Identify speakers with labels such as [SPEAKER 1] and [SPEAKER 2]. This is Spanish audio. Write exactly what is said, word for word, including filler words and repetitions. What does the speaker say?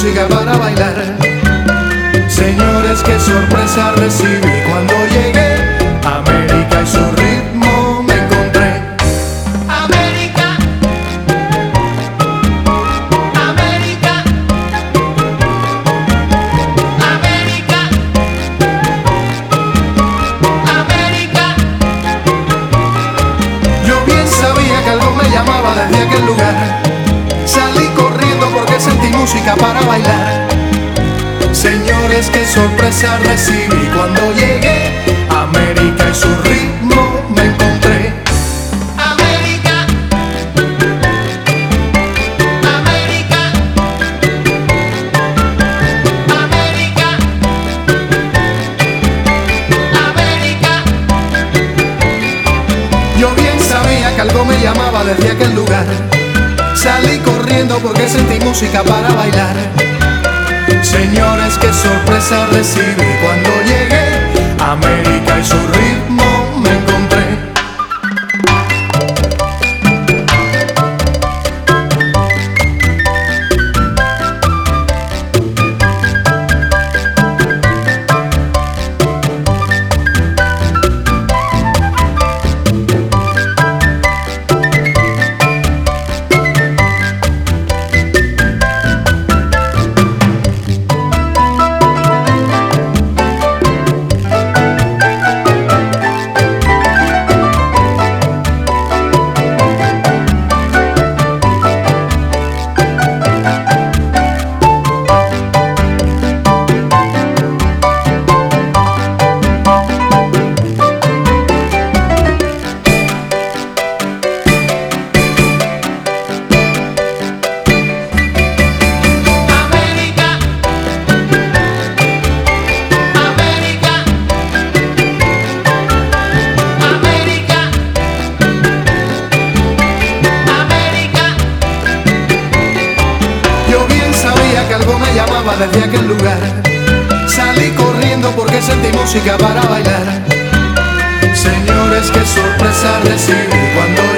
[SPEAKER 1] música para bailar. Señores, qué sorpresa recibí cuando llegué a América y su ritmo me encontré.
[SPEAKER 2] América, América, América, América.
[SPEAKER 1] Yo bien sabía que algo me llamaba desde aquel lugar. Salí corriendo porque sentí música para bailar. Señores, qué sorpresa recibí cuando llegué a América y su ritmo me encontré.
[SPEAKER 2] América, América, América, América.
[SPEAKER 1] Yo bien sabía que algo me llamaba desde aquel lugar. Salí corriendo porque sentí música para bailar. Señores, qué sorpresa recibí cuando llegué a América y su ritmo me encontré. Desde aquel lugar salí corriendo porque sentí música para bailar. Señores, qué sorpresa recibí cuando